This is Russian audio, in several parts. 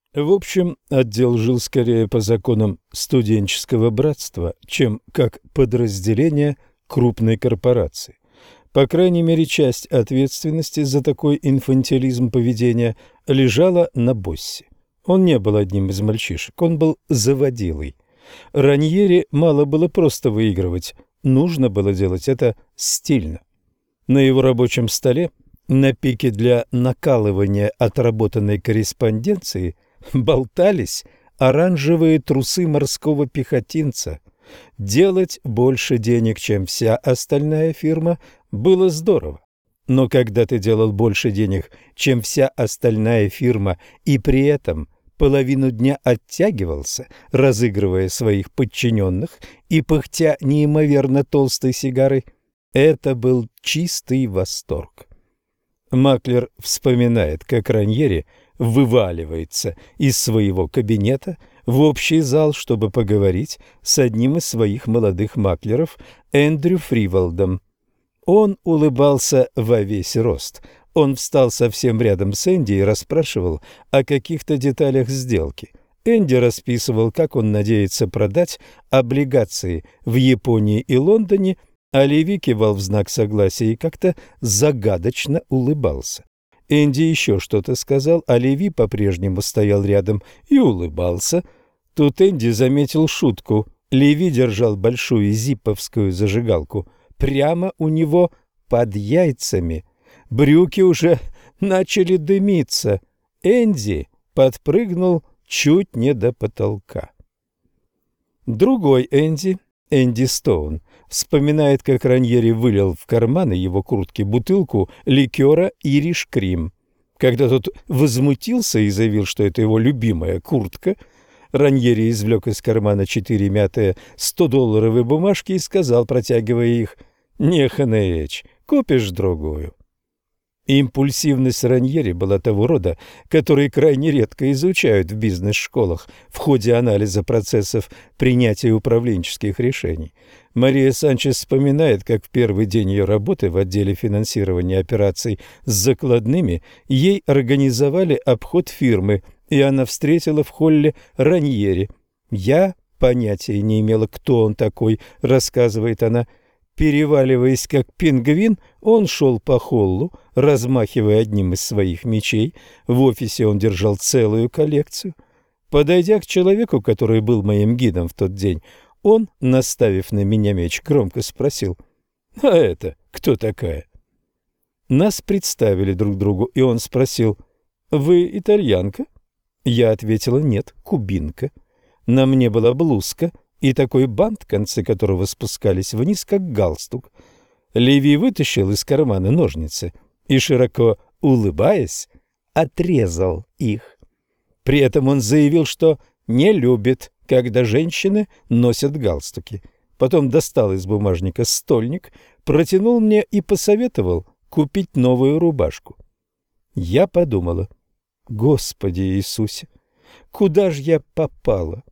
В общем, отдел жил скорее по законам студенческого братства, чем как подразделение крупной корпорации. По крайней мере, часть ответственности за такой инфантилизм поведения лежала на боссе. Он не был одним из мальчишек, он был заводилой. Раньери мало было просто выигрывать, нужно было делать это стильно. На его рабочем столе, на пике для накалывания отработанной корреспонденции, болтались оранжевые трусы морского пехотинца. Делать больше денег, чем вся остальная фирма, было здорово. Но когда ты делал больше денег, чем вся остальная фирма, и при этом половину дня оттягивался, разыгрывая своих подчиненных и пыхтя неимоверно толстой сигарой, это был чистый восторг. Маклер вспоминает, как Раньери вываливается из своего кабинета в общий зал, чтобы поговорить с одним из своих молодых маклеров, Эндрю Фриволдом. Он улыбался во весь рост. Он встал совсем рядом с Энди и расспрашивал о каких-то деталях сделки. Энди расписывал, как он надеется продать облигации в Японии и Лондоне, а Леви кивал в знак согласия и как-то загадочно улыбался. Энди еще что-то сказал, а Леви по-прежнему стоял рядом и улыбался. Тут Энди заметил шутку. Леви держал большую зипповскую зажигалку прямо у него под яйцами. Брюки уже начали дымиться. Энди подпрыгнул чуть не до потолка. Другой Энди, Энди Стоун, вспоминает, как Раньери вылил в карманы его куртки бутылку ликера «Ириш Крим». Когда тот возмутился и заявил, что это его любимая куртка, Раньери извлек из кармана 4 мятые 100-долларовые бумажки и сказал, протягивая их: «Не, Ханеич, купишь другую». Импульсивность Раньери была того рода, который крайне редко изучают в бизнес-школах в ходе анализа процессов принятия управленческих решений. Мария Санчес вспоминает, как в первый день ее работы в отделе финансирования операций с закладными ей организовали обход фирмы, и она встретила в холле Раньери. «Я понятия не имела, кто он такой», — рассказывает она. Переваливаясь как пингвин, он шел по холлу, размахивая одним из своих мечей. В офисе он держал целую коллекцию. Подойдя к человеку, который был моим гидом в тот день, он, наставив на меня меч, громко спросил: «А это кто такая?» Нас представили друг другу, и он спросил: «Вы итальянка?» Я ответила: «Нет, кубинка». На мне была блузка и такой бант, концы которого спускались вниз, как галстук. Леви вытащил из кармана ножницы и, широко улыбаясь, отрезал их. При этом он заявил, что не любит, когда женщины носят галстуки. Потом достал из бумажника стольник, протянул мне и посоветовал купить новую рубашку. Я подумала: «Господи Иисусе, куда же я попала?»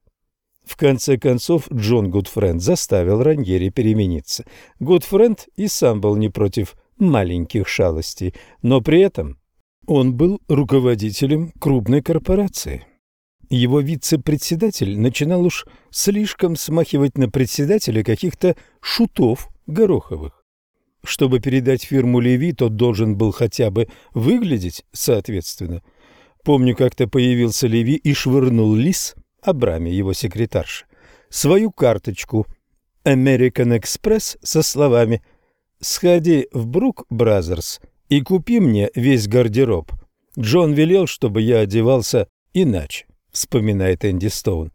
В конце концов, Джон Гудфренд заставил Раньери перемениться. Гудфренд и сам был не против маленьких шалостей, но при этом он был руководителем крупной корпорации. Его вице-председатель начинал уж слишком смахивать на председателя каких-то шутов гороховых. Чтобы передать фирму Леви, тот должен был хотя бы выглядеть соответственно. Помню, как-то появился Леви и швырнул Лиз, Абраме, его секретарше, свою карточку American Express со словами: «Сходи в Брук Бразерс и купи мне весь гардероб. Джон велел, чтобы я одевался иначе», — вспоминает Энди Стоун.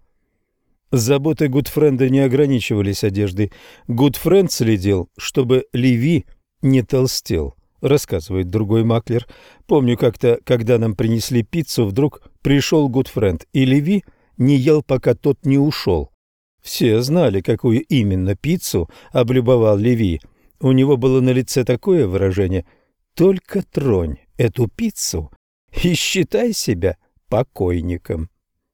Заботы Гудфренда не ограничивались одеждой. Гудфренд следил, чтобы Леви не толстел, рассказывает другой маклер. Помню, как-то, когда нам принесли пиццу, вдруг пришел Гудфренд, и Леви не ел, пока тот не ушел. Все знали, какую именно пиццу облюбовал Леви. У него было на лице такое выражение: «Только тронь эту пиццу и считай себя покойником».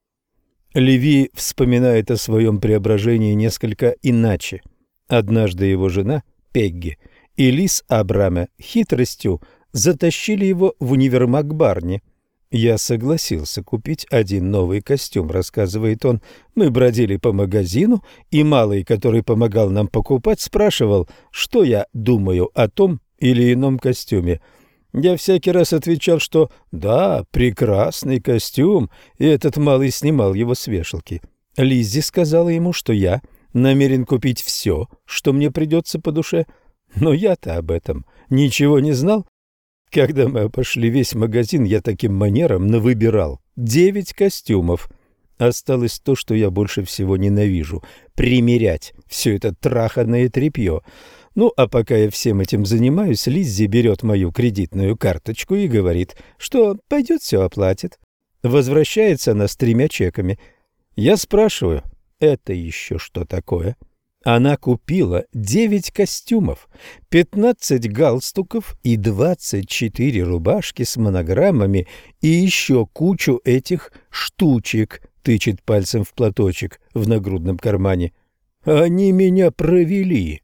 Леви вспоминает о своем преображении несколько иначе. Однажды его жена, Пегги, и Лиз Абраме хитростью затащили его в универмаг Барни. Я согласился купить один новый костюм, рассказывает он. Мы бродили по магазину, и малый, который помогал нам покупать, спрашивал, что я думаю о том или ином костюме. Я всякий раз отвечал, что да, прекрасный костюм, и этот малый снимал его с вешалки. Лиззи сказала ему, что я намерен купить все, что мне придется по душе, но я-то об этом ничего не знал. Когда мы обошли весь магазин, я таким манером навыбирал 9 костюмов. Осталось то, что я больше всего ненавижу – примерять все это траханное тряпье. Ну, а пока я всем этим занимаюсь, Лиззи берет мою кредитную карточку и говорит, что пойдет все оплатит. Возвращается она с 3 чеками. Я спрашиваю, это еще что такое? Она купила 9 костюмов, 15 галстуков и 24 рубашки с монограммами и еще кучу этих штучек, тычет пальцем в платочек в нагрудном кармане. Они меня провели.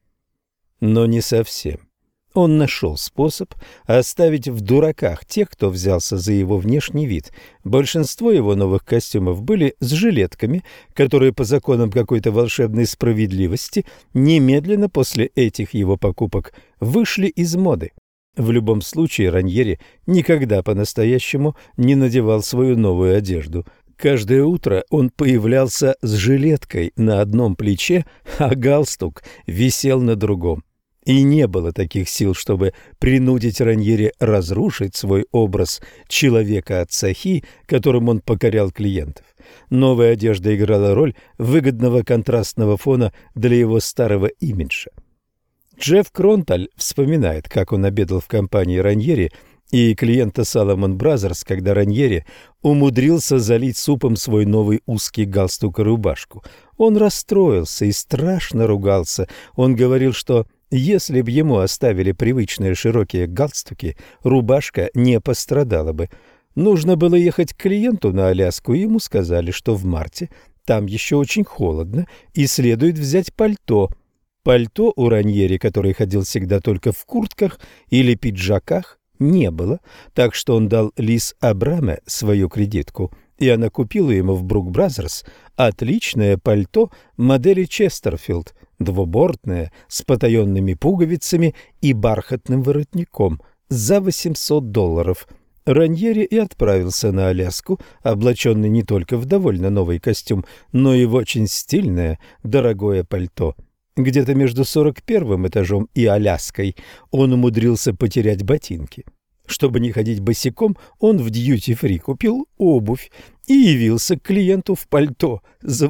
Но не совсем. Он нашел способ оставить в дураках тех, кто взялся за его внешний вид. Большинство его новых костюмов были с жилетками, которые по законам какой-то волшебной справедливости немедленно после этих его покупок вышли из моды. В любом случае Раньери никогда по-настоящему не надевал свою новую одежду. Каждое утро он появлялся с жилеткой на одном плече, а галстук висел на другом. И не было таких сил, чтобы принудить Раньери разрушить свой образ человека-ацахи, которым он покорял клиентов. Новая одежда играла роль выгодного контрастного фона для его старого имиджа. Джефф Кронталь вспоминает, как он обедал в компании Раньери и клиента Salomon Brothers, когда Раньери умудрился залить супом свой новый узкий галстук и рубашку. Он расстроился и страшно ругался. Он говорил, что если б ему оставили привычные широкие галстуки, рубашка не пострадала бы. Нужно было ехать к клиенту на Аляску, и ему сказали, что в марте там еще очень холодно, и следует взять пальто. Пальто у Раньери, который ходил всегда только в куртках или пиджаках, не было, так что он дал Лиз Абраме свою кредитку, и она купила ему в Брук Бразерс отличное пальто модели Честерфилд, двубортное, с потаенными пуговицами и бархатным воротником, за $800. Раньери и отправился на Аляску, облаченный не только в довольно новый костюм, но и в очень стильное, дорогое пальто. Где-то между 41-м этажом и Аляской он умудрился потерять ботинки. Чтобы не ходить босиком, он в дьюти-фри купил обувь и явился к клиенту в пальто за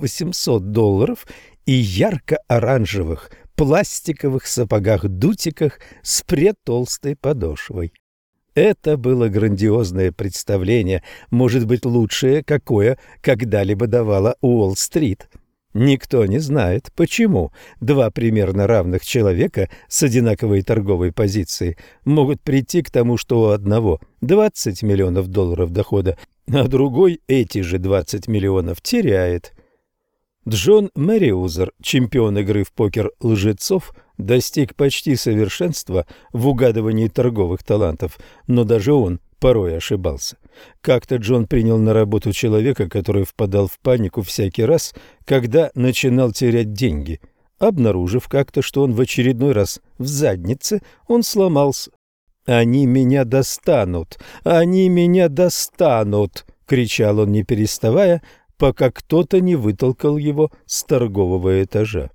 $800 и ярко-оранжевых пластиковых сапогах-дутиках с претолстой подошвой. Это было грандиозное представление, может быть, лучшее, какое когда-либо давала Уолл-стрит. Никто не знает, почему два примерно равных человека с одинаковой торговой позицией могут прийти к тому, что у одного $20 миллионов дохода, а другой эти же 20 миллионов теряет. Джон Мэриузер, чемпион игры в покер лжецов, достиг почти совершенства в угадывании торговых талантов, но даже он порой ошибался. Как-то Джон принял на работу человека, который впадал в панику всякий раз, когда начинал терять деньги. Обнаружив как-то, что он в очередной раз в заднице, он сломался. «Они меня достанут! Они меня достанут!» — кричал он, не переставая, пока кто-то не вытолкал его с торгового этажа.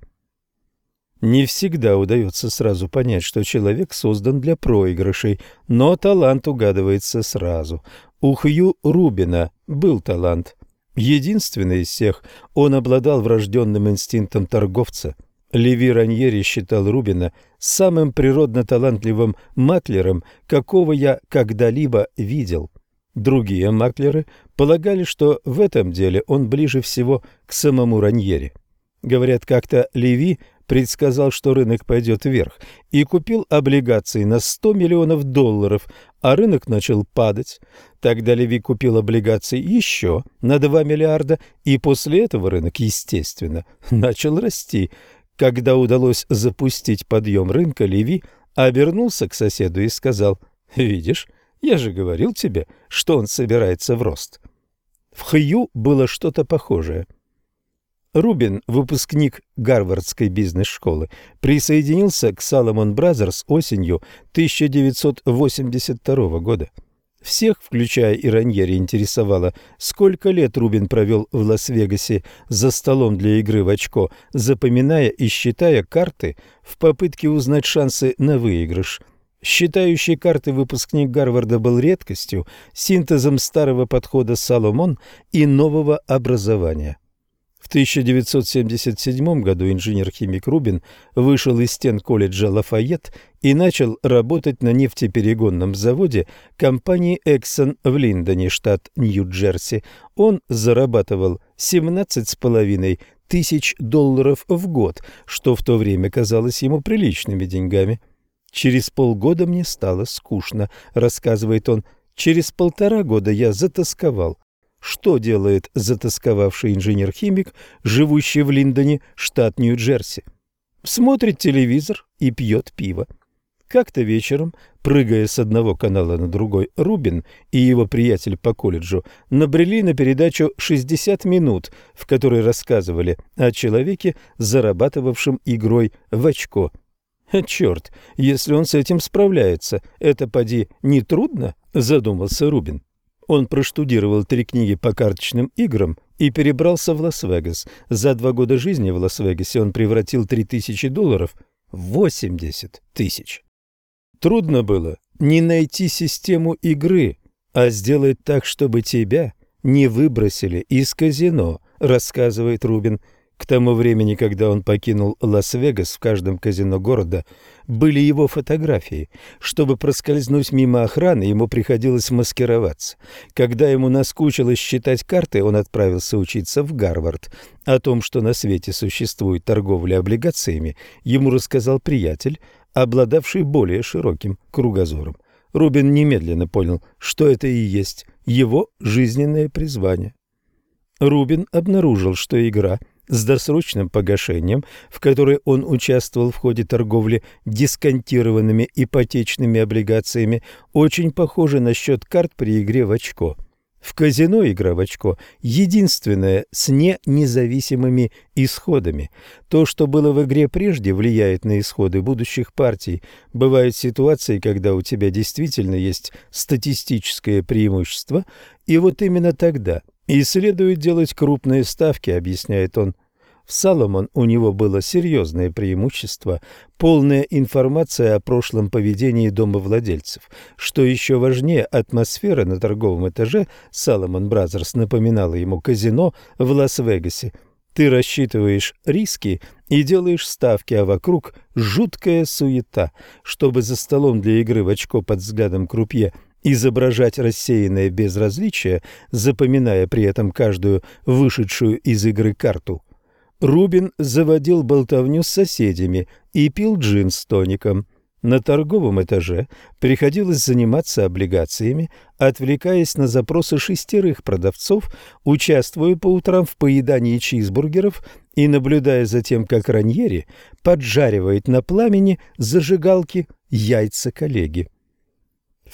Не всегда удается сразу понять, что человек создан для проигрышей, но талант угадывается сразу. У Хью Рубина был талант. Единственный из всех, он обладал врожденным инстинктом торговца. Леви Раньери считал Рубина самым природно талантливым маклером, какого я когда-либо видел. Другие маклеры полагали, что в этом деле он ближе всего к самому Раньери. Говорят, как-то Леви предсказал, что рынок пойдет вверх, и купил облигации на $100 миллионов, а рынок начал падать. Тогда Леви купил облигации еще на 2 миллиарда, и после этого рынок, естественно, начал расти. Когда удалось запустить подъем рынка, Леви обернулся к соседу и сказал: «Видишь, Я же говорил тебе, что он собирается в рост. В Хью было что-то похожее. Рубин, выпускник Гарвардской бизнес-школы, присоединился к Salomon Brothers осенью 1982 года. Всех, включая и Раньери, интересовало, сколько лет Рубин провел в Лас-Вегасе за столом для игры в очко, запоминая и считая карты в попытке узнать шансы на выигрыш. Считающий карты выпускник Гарварда был редкостью, синтезом старого подхода Соломон и нового образования. В 1977 году инженер-химик Рубин вышел из стен колледжа Лафайетт и начал работать на нефтеперегонном заводе компании Exxon в Линдоне, штат Нью-Джерси. Он зарабатывал $17,5 тысяч в год, что в то время казалось ему приличными деньгами. «Через полгода мне стало скучно», — рассказывает он. «Через 1,5 года я затосковал». Что делает затосковавший инженер-химик, живущий в Линдоне, штат Нью-Джерси? Смотрит телевизор и пьет пиво. Как-то вечером, прыгая с одного канала на другой, Рубин и его приятель по колледжу набрели на передачу «60 минут», в которой рассказывали о человеке, зарабатывавшем игрой в очко. «Черт, если он с этим справляется, это, поди, не трудно?» – задумался Рубин. Он проштудировал 3 книги по карточным играм и перебрался в Лас-Вегас. За 2 года жизни в Лас-Вегасе он превратил $3000 в 80 тысяч. Трудно было не найти систему игры, а сделать так, чтобы тебя не выбросили из казино, рассказывает Рубин. К тому времени, когда он покинул Лас-Вегас, в каждом казино города были его фотографии. Чтобы проскользнуть мимо охраны, ему приходилось маскироваться. Когда ему наскучило считать карты, он отправился учиться в Гарвард. О том, что на свете существует торговля облигациями, ему рассказал приятель, обладавший более широким кругозором. Рубин немедленно понял, что это и есть его жизненное призвание. Рубин обнаружил, что игра с досрочным погашением, в которой он участвовал в ходе торговли дисконтированными ипотечными облигациями, очень похожа на счет карт при игре в очко. В казино игра в очко единственная с независимыми исходами. То, что было в игре прежде, влияет на исходы будущих партий. Бывают ситуации, когда у тебя действительно есть статистическое преимущество, и вот именно тогда и следует делать крупные ставки, объясняет он. В Соломон у него было серьезное преимущество, полная информация о прошлом поведении домовладельцев. Что еще важнее, атмосфера на торговом этаже Salomon Brothers напоминала ему казино в Лас-Вегасе. Ты рассчитываешь риски и делаешь ставки, а вокруг жуткая суета. Чтобы за столом для игры в очко под взглядом крупье изображать рассеянное безразличие, запоминая при этом каждую вышедшую из игры карту, Рубин заводил болтовню с соседями и пил джин с тоником. На торговом этаже приходилось заниматься облигациями, отвлекаясь на запросы 6 продавцов, участвуя по утрам в поедании чизбургеров и наблюдая за тем, как Раньери поджаривает на пламени зажигалки яйца коллеги. В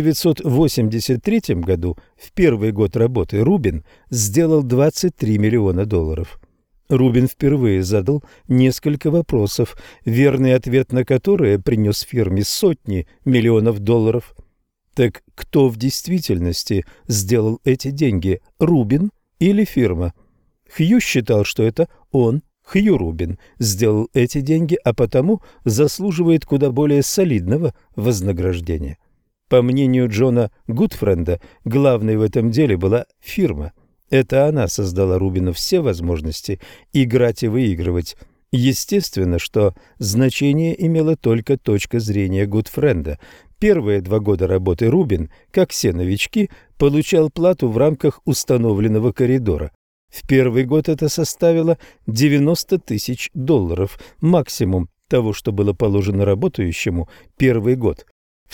1983 году, в первый год работы, Рубин сделал $23 миллиона. Рубин впервые задал несколько вопросов, верный ответ на которые принес фирме сотни миллионов долларов. Так кто в действительности сделал эти деньги, Рубин или фирма? Хью считал, что это он, Хью Рубин, сделал эти деньги, а потому заслуживает куда более солидного вознаграждения. По мнению Джона Гудфренда, главной в этом деле была фирма. Это она создала Рубину все возможности играть и выигрывать. Естественно, что значение имела только точка зрения Гудфренда. Первые 2 года работы Рубин, как все новички, получал плату в рамках установленного коридора. В первый год это составило $90 тысяч, максимум того, что было положено работающему первый год. В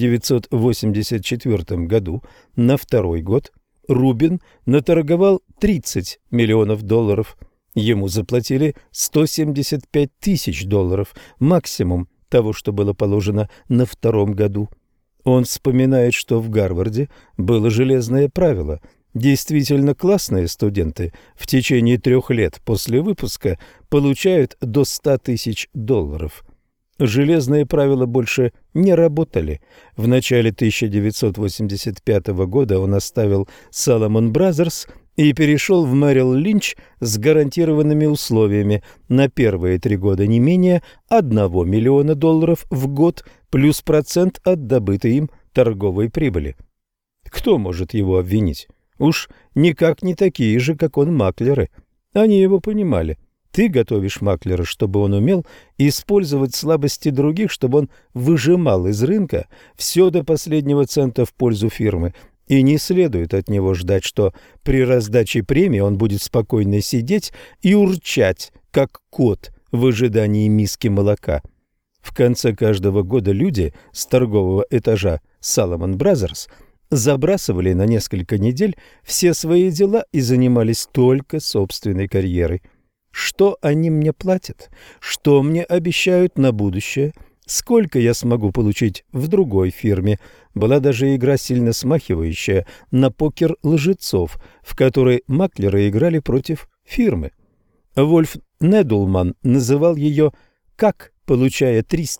1984 году, на второй год, Рубин наторговал $30 миллионов. Ему заплатили $175 тысяч, максимум того, что было положено на втором году. Он вспоминает, что в Гарварде было железное правило. Действительно классные студенты в течение 3 лет после выпуска получают до $100 000. Железные правила больше не работали. В начале 1985 года он оставил Salomon Brothers и перешел в Merrill Lynch с гарантированными условиями на первые 3 года не менее $1 миллиона в год плюс процент от добытой им торговой прибыли. Кто может его обвинить? Уж никак не такие же, как он, маклеры. Они его понимали. Ты готовишь маклера, чтобы он умел использовать слабости других, чтобы он выжимал из рынка все до последнего цента в пользу фирмы. И не следует от него ждать, что при раздаче премии он будет спокойно сидеть и урчать, как кот в ожидании миски молока. В конце каждого года люди с торгового этажа Salomon Brothers забрасывали на несколько недель все свои дела и занимались только собственной карьерой. Что они мне платят? Что мне обещают на будущее? Сколько я смогу получить в другой фирме? Была даже игра, сильно смахивающая на покер лжецов, в которой маклеры играли против фирмы. Вольф Недулман называл ее «Как, получая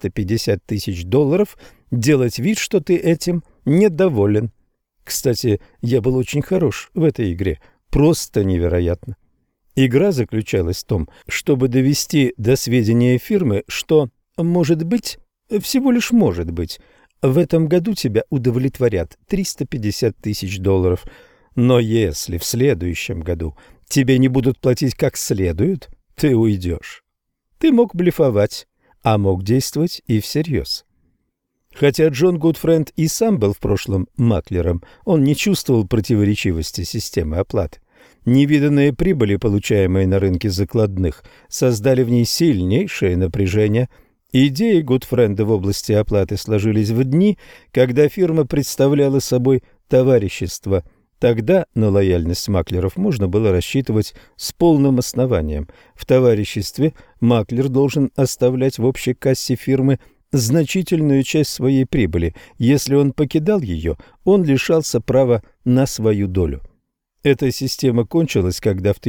$350 000, делать вид, что ты этим недоволен». Кстати, я был очень хорош в этой игре, просто невероятно. Игра заключалась в том, чтобы довести до сведения фирмы, что, может быть, всего лишь может быть, в этом году тебя удовлетворят $350 000, но если в следующем году тебе не будут платить как следует, ты уйдешь. Ты мог блефовать, а мог действовать и всерьез. Хотя Джон Гудфренд и сам был в прошлом маклером, он не чувствовал противоречивости системы оплаты. Невиданные прибыли, получаемые на рынке закладных, создали в ней сильнейшее напряжение. Идеи Гудфренда в области оплаты сложились в дни, когда фирма представляла собой товарищество. Тогда на лояльность маклеров можно было рассчитывать с полным основанием. В товариществе маклер должен оставлять в общей кассе фирмы значительную часть своей прибыли. Если он покидал ее, он лишался права на свою долю. Эта система кончилась, когда в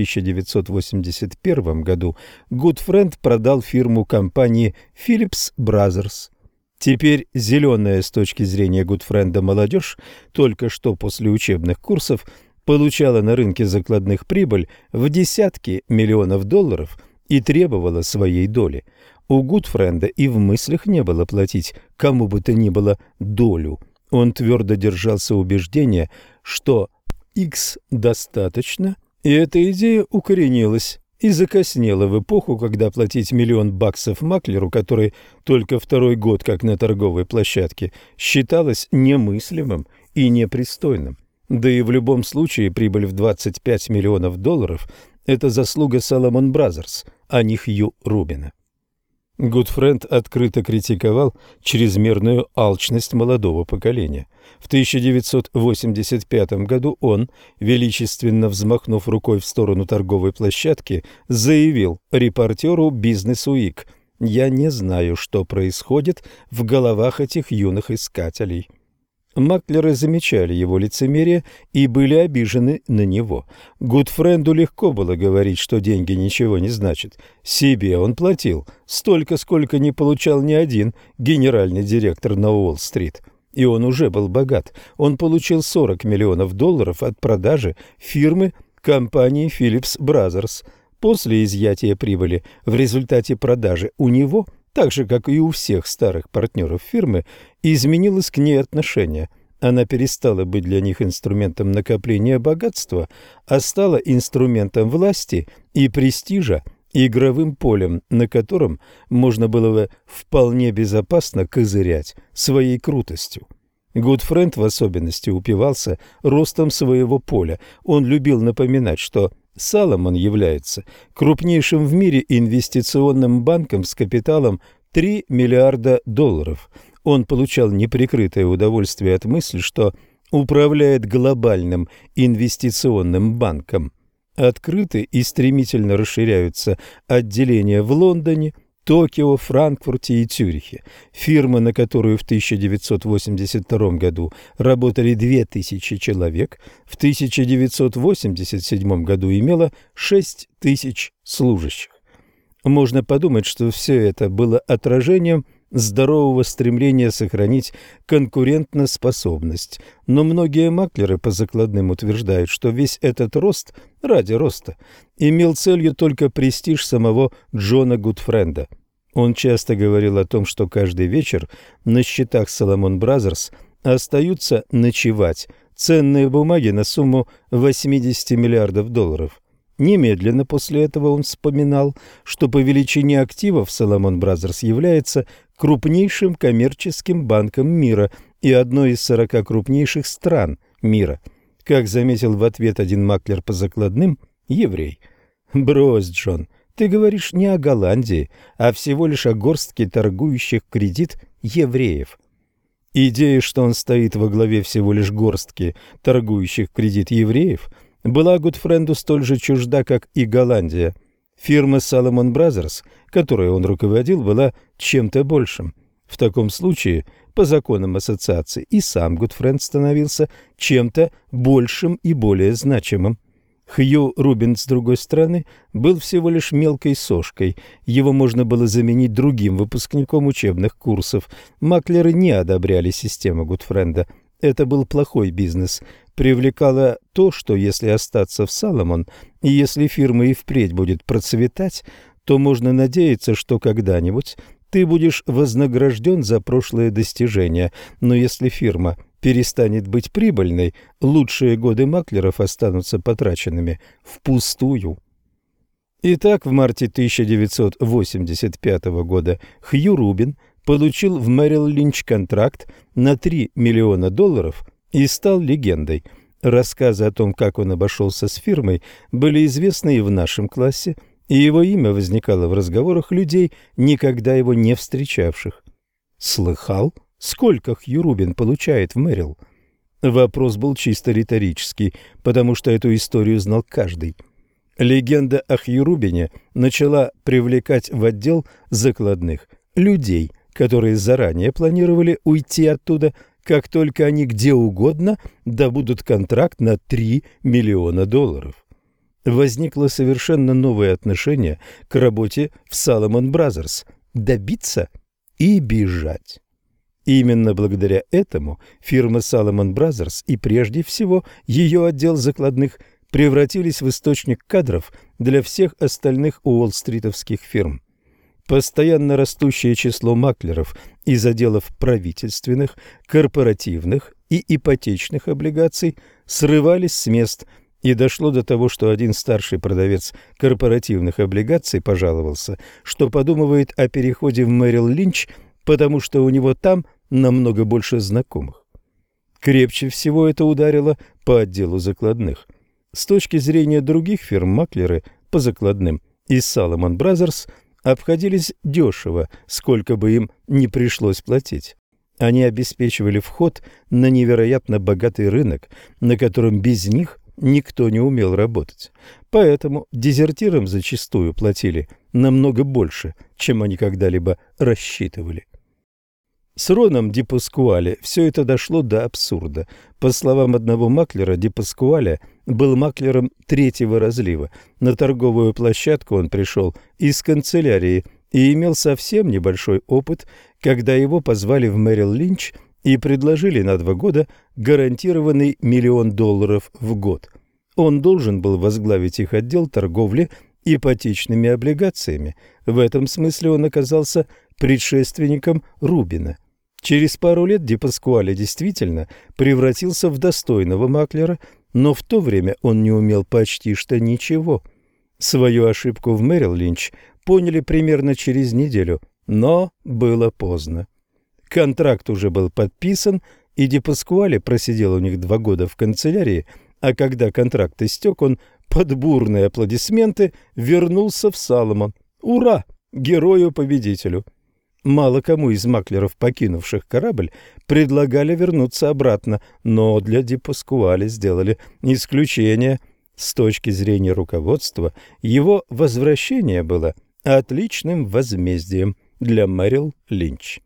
1981 году Гудфренд продал фирму компании Phillips Brothers. Теперь зеленая с точки зрения Гудфренда молодежь, только что после учебных курсов, получала на рынке закладных прибыль в десятки миллионов долларов и требовала своей доли. У Гудфренда и в мыслях не было платить кому бы то ни было долю. Он твердо держался убеждения, что X достаточно, и эта идея укоренилась и закоснела в эпоху, когда платить $1 миллион маклеру, который только 2-й год как на торговой площадке, считалось немыслимым и непристойным. Да и в любом случае прибыль в $25 миллионов – это заслуга Salomon Brothers, а не Хью Рубина. Гудфренд открыто критиковал чрезмерную алчность молодого поколения. В 1985 году он, величественно взмахнув рукой в сторону торговой площадки, заявил репортеру Business Week: «Я не знаю, что происходит в головах этих юных искателей». Маклеры замечали его лицемерие и были обижены на него. Гудфренду легко было говорить, что деньги ничего не значат. Себе он платил столько, сколько не получал ни один генеральный директор на Уолл-стрит. И он уже был богат. Он получил $40 миллионов от продажи фирмы компании Phillips Brothers. После изъятия прибыли в результате продажи у него, так же, как и у всех старых партнеров фирмы, изменилось к ней отношение. Она перестала быть для них инструментом накопления богатства, а стала инструментом власти и престижа, игровым полем, на котором можно было бы вполне безопасно козырять своей крутостью. Гудфренд в особенности упивался ростом своего поля. Он любил напоминать, что Salomon является крупнейшим в мире инвестиционным банком с капиталом $3 миллиарда. Он получал неприкрытое удовольствие от мысли, что управляет глобальным инвестиционным банком. Открыты и стремительно расширяются отделения в Лондоне, Токио, Франкфурте и Цюрихе. Фирма, на которую в 1982 году работали 2000 человек, в 1987 году имела 6000 служащих. Можно подумать, что все это было отражением здорового стремления сохранить конкурентоспособность, но многие маклеры по закладным утверждают, что весь этот рост ради роста имел целью только престиж самого Джона Гудфренда. Он часто говорил о том, что каждый вечер на счетах Salomon Brothers остаются ночевать ценные бумаги на сумму 80 миллиардов долларов. Немедленно после этого он вспоминал, что по величине активов Salomon Brothers является крупнейшим коммерческим банком мира и одной из 40 крупнейших стран мира. Как заметил в ответ один маклер по закладным, еврей. «Брось, Джон, ты говоришь не о Голландии, а всего лишь о горстке торгующих в кредит евреев». Идея, что он стоит во главе всего лишь горстки торгующих в кредит евреев, была Гудфренду столь же чужда, как и Голландия. Фирма Salomon Brothers, которой он руководил, была чем-то большим. В таком случае, по законам ассоциации, и сам Гудфренд становился чем-то большим и более значимым. Хью Рубин, с другой стороны, был всего лишь мелкой сошкой. Его можно было заменить другим выпускником учебных курсов. Маклеры не одобряли систему Гудфренда. Это был плохой бизнес. Привлекало то, что если остаться в Salomon, и если фирма и впредь будет процветать, то можно надеяться, что когда-нибудь ты будешь вознагражден за прошлые достижения. Но если фирма перестанет быть прибыльной, лучшие годы маклеров останутся потраченными впустую. Итак, в марте 1985 года Хью Рубин получил в Merrill Lynch контракт на $3 миллиона и стал легендой. Рассказы о том, как он обошелся с фирмой, были известны и в нашем классе, и его имя возникало в разговорах людей, никогда его не встречавших. «Слыхал, сколько Хью Рубин получает в Merrill?» Вопрос был чисто риторический, потому что эту историю знал каждый. Легенда о Хью Рубине начала привлекать в отдел закладных людей, которые заранее планировали уйти оттуда, как только они где угодно добудут контракт на $3 миллиона. Возникло совершенно новое отношение к работе в Salomon Brothers – добиться и бежать. Именно благодаря этому фирма Salomon Brothers и прежде всего ее отдел закладных превратились в источник кадров для всех остальных уолл-стритовских фирм. Постоянно растущее число маклеров из отделов правительственных, корпоративных и ипотечных облигаций срывались с мест, и дошло до того, что один старший продавец корпоративных облигаций пожаловался, что подумывает о переходе в Merrill Lynch, потому что у него там намного больше знакомых. Крепче всего это ударило по отделу закладных. С точки зрения других фирм маклеры по закладным из Salomon Brothers обходились дешево, сколько бы им ни пришлось платить. Они обеспечивали вход на невероятно богатый рынок, на котором без них никто не умел работать. Поэтому дезертирам зачастую платили намного больше, чем они когда-либо рассчитывали. С Роном Ди Паскуале все это дошло до абсурда. По словам одного маклера, Ди Паскуале был маклером третьего разлива. На торговую площадку он пришел из канцелярии и имел совсем небольшой опыт, когда его позвали в Merrill Lynch и предложили на 2 года гарантированный $1 миллион в год. Он должен был возглавить их отдел торговли ипотечными облигациями. В этом смысле он оказался предшественником Рубина. Через пару лет Ди Паскуале действительно превратился в достойного маклера, но в то время он не умел почти что ничего. Свою ошибку в Merrill Lynch поняли примерно через неделю, но было поздно. Контракт уже был подписан, и Ди Паскуале просидел у них 2 года в канцелярии, а когда контракт истек, он под бурные аплодисменты вернулся в Salomon. Ура! Герою-победителю! Мало кому из маклеров, покинувших корабль, предлагали вернуться обратно, но для Ди Паскуале сделали исключение. С точки зрения руководства, его возвращение было отличным возмездием для Мэрил Линч.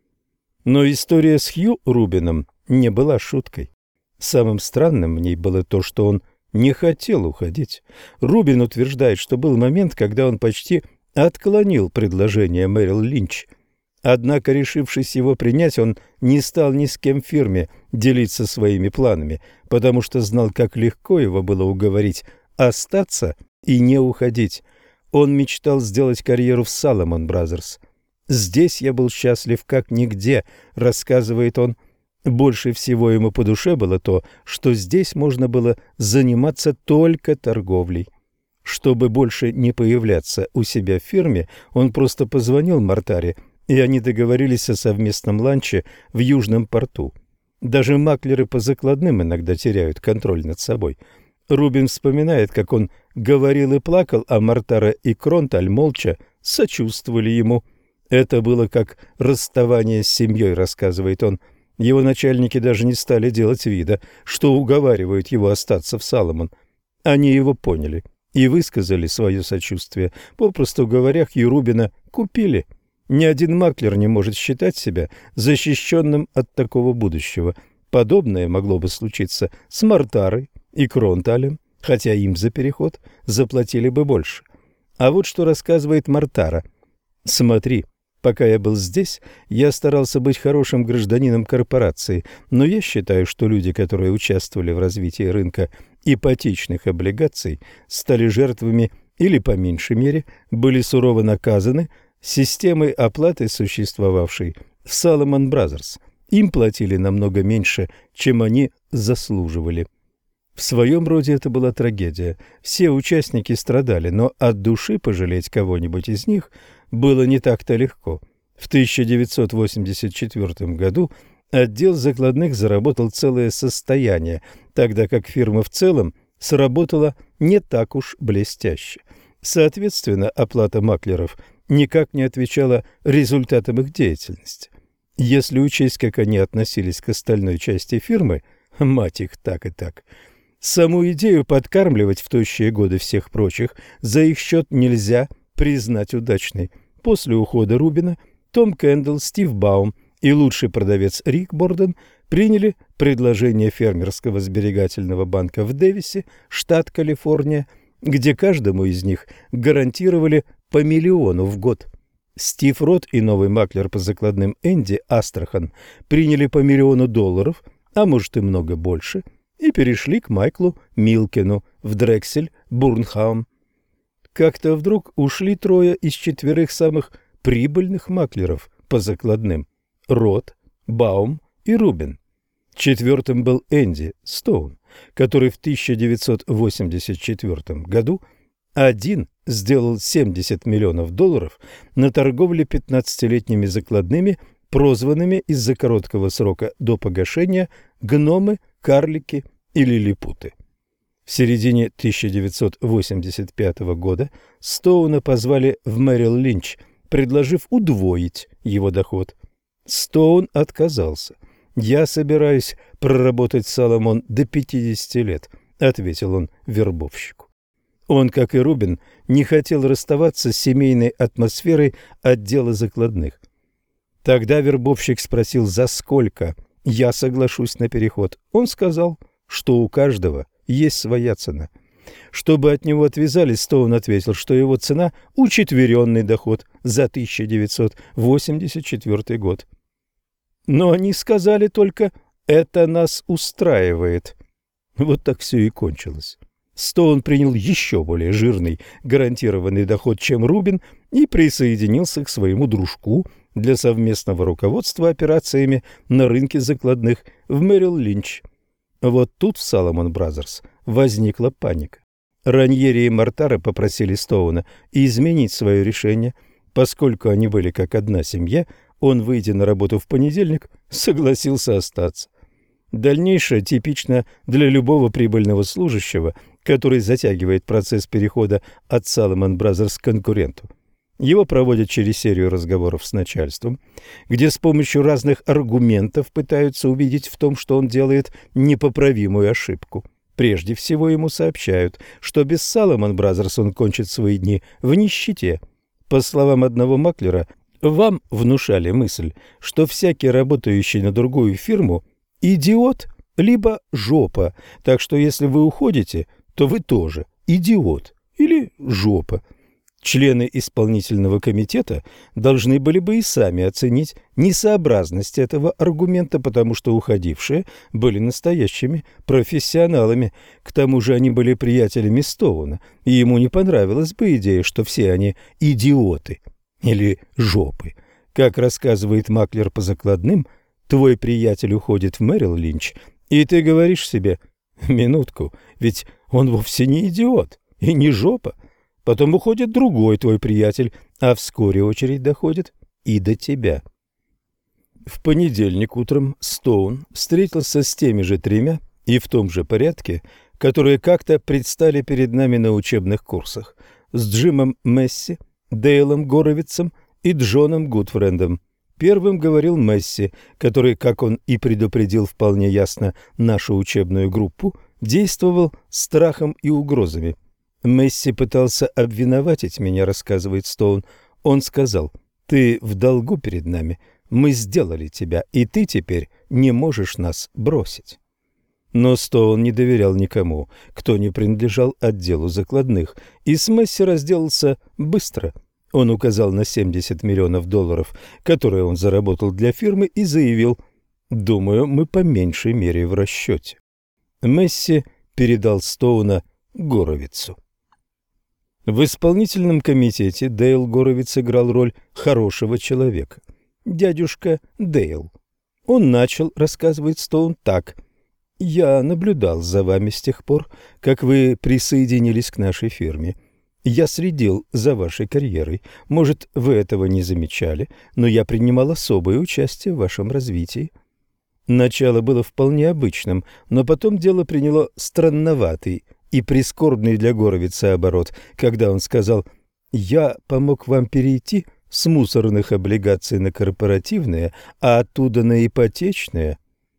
Но история с Хью Рубином не была шуткой. Самым странным в ней было то, что он не хотел уходить. Рубин утверждает, что был момент, когда он почти отклонил предложение Мэрил Линч. Однако, решившись его принять, он не стал ни с кем в фирме делиться своими планами, потому что знал, как легко его было уговорить остаться и не уходить. Он мечтал сделать карьеру в Salomon Brothers. «Здесь я был счастлив как нигде», — рассказывает он. Больше всего ему по душе было то, что здесь можно было заниматься только торговлей. Чтобы больше не появляться у себя в фирме, он просто позвонил Мортаре, и они договорились о совместном ланче в Южном порту. Даже маклеры по закладным иногда теряют контроль над собой. Рубин вспоминает, как он говорил и плакал, а Мортара и Кронталь молча сочувствовали ему. Это было как расставание с семьей, рассказывает он. Его начальники даже не стали делать вида, что уговаривают его остаться в Саломон. Они его поняли и высказали свое сочувствие. Попросту говоря, Хью Рубина купили. Ни один маклер не может считать себя защищенным от такого будущего. Подобное могло бы случиться с Мортарой и Кронталем, хотя им за переход заплатили бы больше. А вот что рассказывает Мортара. «Смотри, пока я был здесь, я старался быть хорошим гражданином корпорации, но я считаю, что люди, которые участвовали в развитии рынка ипотечных облигаций, стали жертвами или, по меньшей мере, были сурово наказаны системой оплаты, существовавшей в Salomon Brothers. Им платили намного меньше, чем они заслуживали». В своем роде это была трагедия. Все участники страдали, но от души пожалеть кого-нибудь из них было не так-то легко. В 1984 году отдел закладных заработал целое состояние, тогда как фирма в целом сработала не так уж блестяще. Соответственно, оплата маклеров никак не отвечала результатам их деятельности. Если учесть, как они относились к остальной части фирмы, мать их, так и так. Саму идею подкармливать в тощие годы всех прочих за их счет нельзя признать удачной. После ухода Рубина Том Кэндалл, Стив Баум и лучший продавец Рик Борден приняли предложение фермерского сберегательного банка в Дэвисе, штат Калифорния, где каждому из них гарантировали по $1 миллион в год. Стив Рот и новый маклер по закладным Энди Астрахан приняли по $1 миллион, а может и много больше, и перешли к Майклу Милкину в Дрексель, Бурнхаум. Как-то вдруг ушли 3 из 4 самых прибыльных маклеров по закладным – Рот, Баум и Рубин. 4-м был Энди Стоун, который в 1984 году один сделал $70 миллионов на торговле 15-летними закладными, прозванными из-за короткого срока до погашения «гномы», «карлики» и «лилипуты». В середине 1985 года Стоуна позвали в Мэрил Линч, предложив удвоить его доход. Стоун отказался. «Я собираюсь проработать Саломон до 50 лет», — ответил он вербовщику. Он, как и Рубин, не хотел расставаться с семейной атмосферой отдела закладных. Тогда вербовщик спросил, за сколько я соглашусь на переход. Он сказал, что у каждого есть своя цена. Чтобы от него отвязались, Стоун ответил, что его цена – учетверенный доход за 1984 год. Но они сказали только «это нас устраивает». Вот так все и кончилось. Стоун принял еще более жирный гарантированный доход, чем Рубин, и присоединился к своему дружку для совместного руководства операциями на рынке закладных в Мэрил Линч. Вот тут в Salomon Brothers возникла паника. Раньери и Мортара попросили Стоуна изменить свое решение. Поскольку они были как одна семья, он, выйдя на работу в понедельник, согласился остаться. Дальнейшее типично для любого прибыльного служащего, который затягивает процесс перехода от Salomon Brothers к конкуренту. Его проводят через серию разговоров с начальством, где с помощью разных аргументов пытаются убедить в том, что он делает непоправимую ошибку. Прежде всего ему сообщают, что без Salomon Brothers он кончит свои дни в нищете. По словам одного маклера, вам внушали мысль, что всякий работающий на другую фирму – идиот, либо жопа, так что если вы уходите, то вы тоже идиот или жопа. Члены исполнительного комитета должны были бы и сами оценить несообразность этого аргумента, потому что уходившие были настоящими профессионалами. К тому же они были приятелями Стоуна, и ему не понравилась бы идея, что все они идиоты или жопы. Как рассказывает маклер по закладным, твой приятель уходит в Меррилл Линч, и ты говоришь себе: минутку, ведь он вовсе не идиот и не жопа. Потом уходит другой твой приятель, а вскоре очередь доходит и до тебя. В понедельник утром Стоун встретился с теми же тремя и в том же порядке, которые как-то предстали перед нами на учебных курсах, с Джимом Месси, Дейлом Горовицем и Джоном Гудфрендом. Первым говорил Месси, который, как он и предупредил вполне ясно нашу учебную группу, действовал страхом и угрозами. Месси пытался обвиноватить меня, рассказывает Стоун. Он сказал: «Ты в долгу перед нами, мы сделали тебя, и ты теперь не можешь нас бросить». Но Стоун не доверял никому, кто не принадлежал отделу закладных, и с Месси разделался быстро. Он указал на $70 миллионов, которые он заработал для фирмы, и заявил: «Думаю, мы по меньшей мере в расчете». Месси передал Стоуна Горовицу. В исполнительном комитете Дейл Горовиц играл роль хорошего человека. Дядюшка Дейл. Он начал, рассказывает Стоун, так: «Я наблюдал за вами с тех пор, как вы присоединились к нашей фирме. Я следил за вашей карьерой. Может, вы этого не замечали, но я принимал особое участие в вашем развитии». Начало было вполне обычным, но потом дело приняло странноватый и прискорбный для Горовица оборот, когда он сказал: «Я помог вам перейти с мусорных облигаций на корпоративные, а оттуда на ипотечные».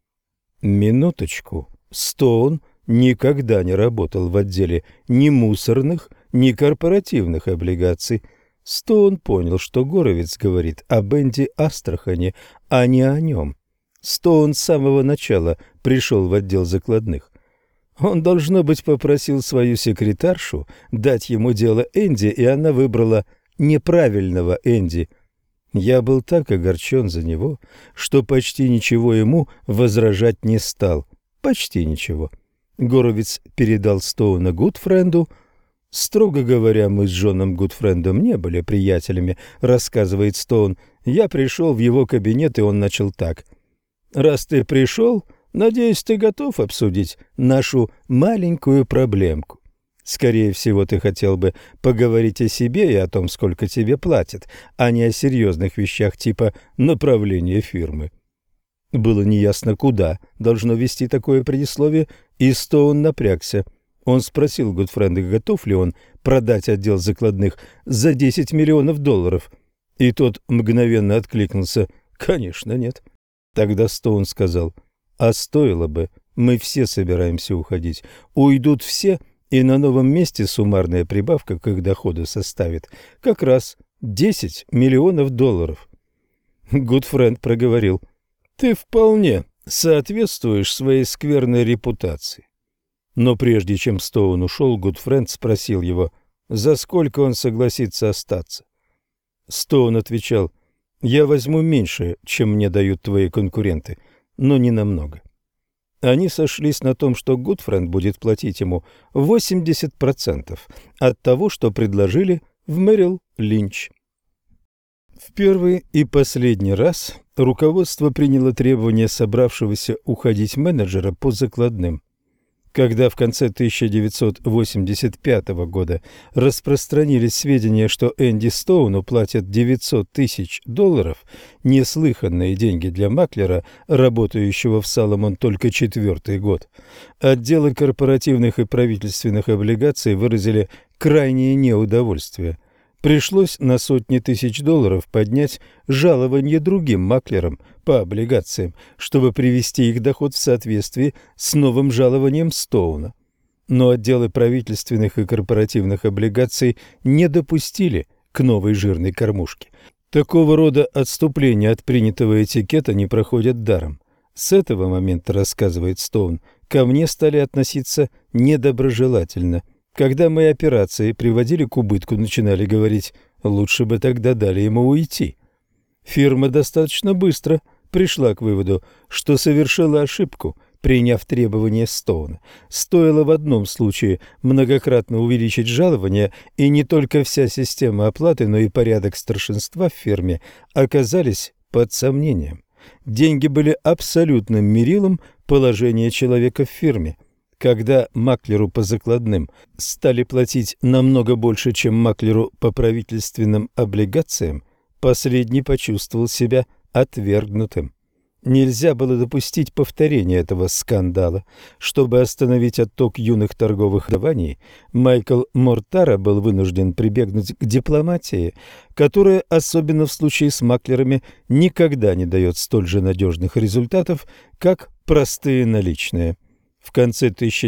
Минуточку. Стоун никогда не работал в отделе ни мусорных, ни корпоративных облигаций. Стоун понял, что Горовиц говорит об Энди Астрахани, а не о нем. Стоун с самого начала пришел в отдел закладных. Он, должно быть, попросил свою секретаршу дать ему дело Энди, и она выбрала неправильного Энди. Я был так огорчен за него, что почти ничего ему возражать не стал. Почти ничего. Горовиц передал Стоуна Гудфренду. «Строго говоря, мы с Джоном Гудфрендом не были приятелями», рассказывает Стоун. «Я пришел в его кабинет, и он начал так: «Раз ты пришел, надеюсь, ты готов обсудить нашу маленькую проблемку. Скорее всего, ты хотел бы поговорить о себе и о том, сколько тебе платят, а не о серьезных вещах типа направления фирмы». Было неясно, куда должно вести такое предисловие, и Стоун напрягся. Он спросил Гудфренда, готов ли он продать отдел закладных за $10 миллионов, и тот мгновенно откликнулся: «Конечно, нет». Тогда Стоун сказал: «А стоило бы, мы все собираемся уходить. Уйдут все, и на новом месте суммарная прибавка к их доходу составит как раз $10 миллионов». Гудфренд проговорил: «Ты вполне соответствуешь своей скверной репутации». Но прежде чем Стоун ушел, Гудфренд спросил его, за сколько он согласится остаться. Стоун отвечал: «Я возьму меньше, чем мне дают твои конкуренты, но не намного». Они сошлись на том, что Гудфренд будет платить ему 80% от того, что предложили в Меррилл Линч. В первый и последний раз руководство приняло требования собравшегося уходить менеджера по закладным. Когда в конце 1985 года распространились сведения, что Энди Стоуну платят $900 тысяч, неслыханные деньги для маклера, работающего в Саломон только 4-й год, отделы корпоративных и правительственных облигаций выразили крайнее неудовольствие. Пришлось на сотни тысяч долларов поднять жалование другим маклерам по облигациям, чтобы привести их доход в соответствие с новым жалованием Стоуна. Но отделы правительственных и корпоративных облигаций не допустили к новой жирной кормушке. Такого рода отступления от принятого этикета не проходят даром. С этого момента, рассказывает Стоун, ко мне стали относиться недоброжелательно. Когда мои операции приводили к убытку, начинали говорить: лучше бы тогда дали ему уйти. Фирма достаточно быстро пришла к выводу, что совершила ошибку, приняв требования Стоуна. Стоило в одном случае многократно увеличить жалование, и не только вся система оплаты, но и порядок старшинства в фирме оказались под сомнением. Деньги были абсолютным мерилом положения человека в фирме. Когда маклеру по закладным стали платить намного больше, чем маклеру по правительственным облигациям, последний почувствовал себя отвергнутым. Нельзя было допустить повторения этого скандала. Чтобы остановить отток юных торговых даваний, Майкл Мортара был вынужден прибегнуть к дипломатии, которая, особенно в случае с маклерами, никогда не дает столь же надежных результатов, как простые наличные. В конце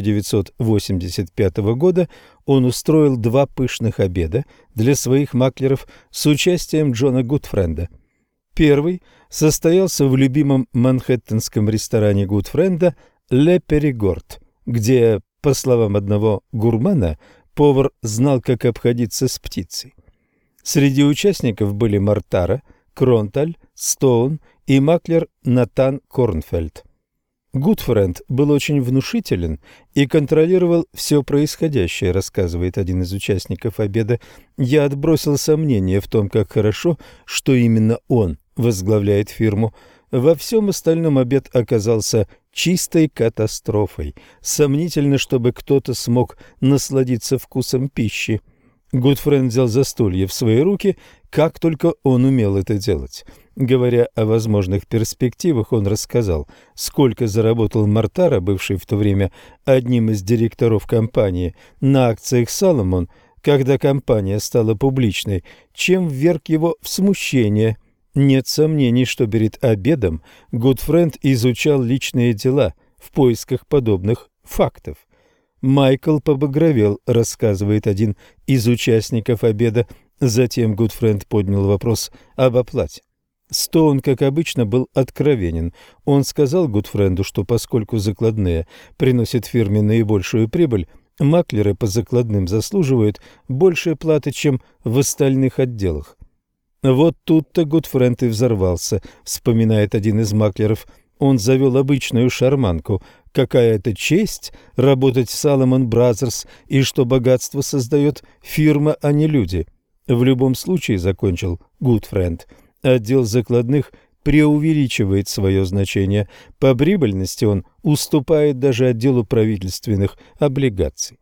1985 года он устроил 2 пышных обеда для своих маклеров с участием Джона Гудфренда. Первый состоялся в любимом манхэттенском ресторане Гудфренда «Ле Перегорд», где, по словам одного гурмана, повар знал, как обходиться с птицей. Среди участников были Мортара, Кронталь, Стоун и маклер Натан Корнфельд. Гудфренд был очень внушителен и контролировал все происходящее, рассказывает один из участников обеда. Я отбросил сомнения в том, как хорошо, что именно он возглавляет фирму. Во всем остальном обед оказался чистой катастрофой. Сомнительно, чтобы кто-то смог насладиться вкусом пищи. Гудфренд взял застолье в свои руки, как только он умел это делать. Говоря о возможных перспективах, он рассказал, сколько заработал Мортара, бывший в то время одним из директоров компании, на акциях «Соломон», когда компания стала публичной, чем вверг его в смущение. Нет сомнений, что перед обедом Гудфренд изучал личные дела в поисках подобных фактов. Майкл побагровел, рассказывает один из участников обеда. Затем Гудфренд поднял вопрос об оплате. Стоун, как обычно, был откровенен. Он сказал Гудфренду, что поскольку закладные приносят фирме наибольшую прибыль, маклеры по закладным заслуживают большей платы, чем в остальных отделах. Вот тут-то Гудфренд и взорвался, вспоминает один из маклеров. Он завел обычную шарманку. Какая это честь работать в Salomon Brothers, и что богатство создает фирма, а не люди. В любом случае, закончил Гудфренд, отдел закладных преувеличивает свое значение. По прибыльности он уступает даже отделу правительственных облигаций.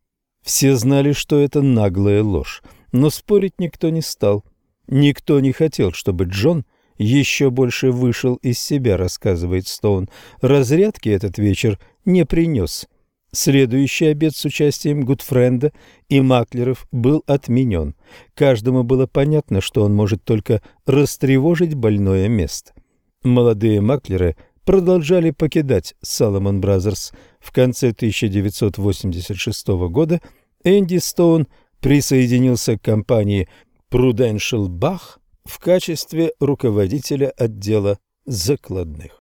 Все знали, что это наглая ложь, но спорить никто не стал. Никто не хотел, чтобы Джон еще больше вышел из себя, рассказывает Стоун. Разрядки этот вечер не принес. Следующий обед с участием Гудфренда и маклеров был отменен. Каждому было понятно, что он может только растревожить больное место. Молодые маклеры продолжали покидать Salomon Brothers. В конце 1986 года Энди Стоун присоединился к компании Prudential Bach в качестве руководителя отдела закладных.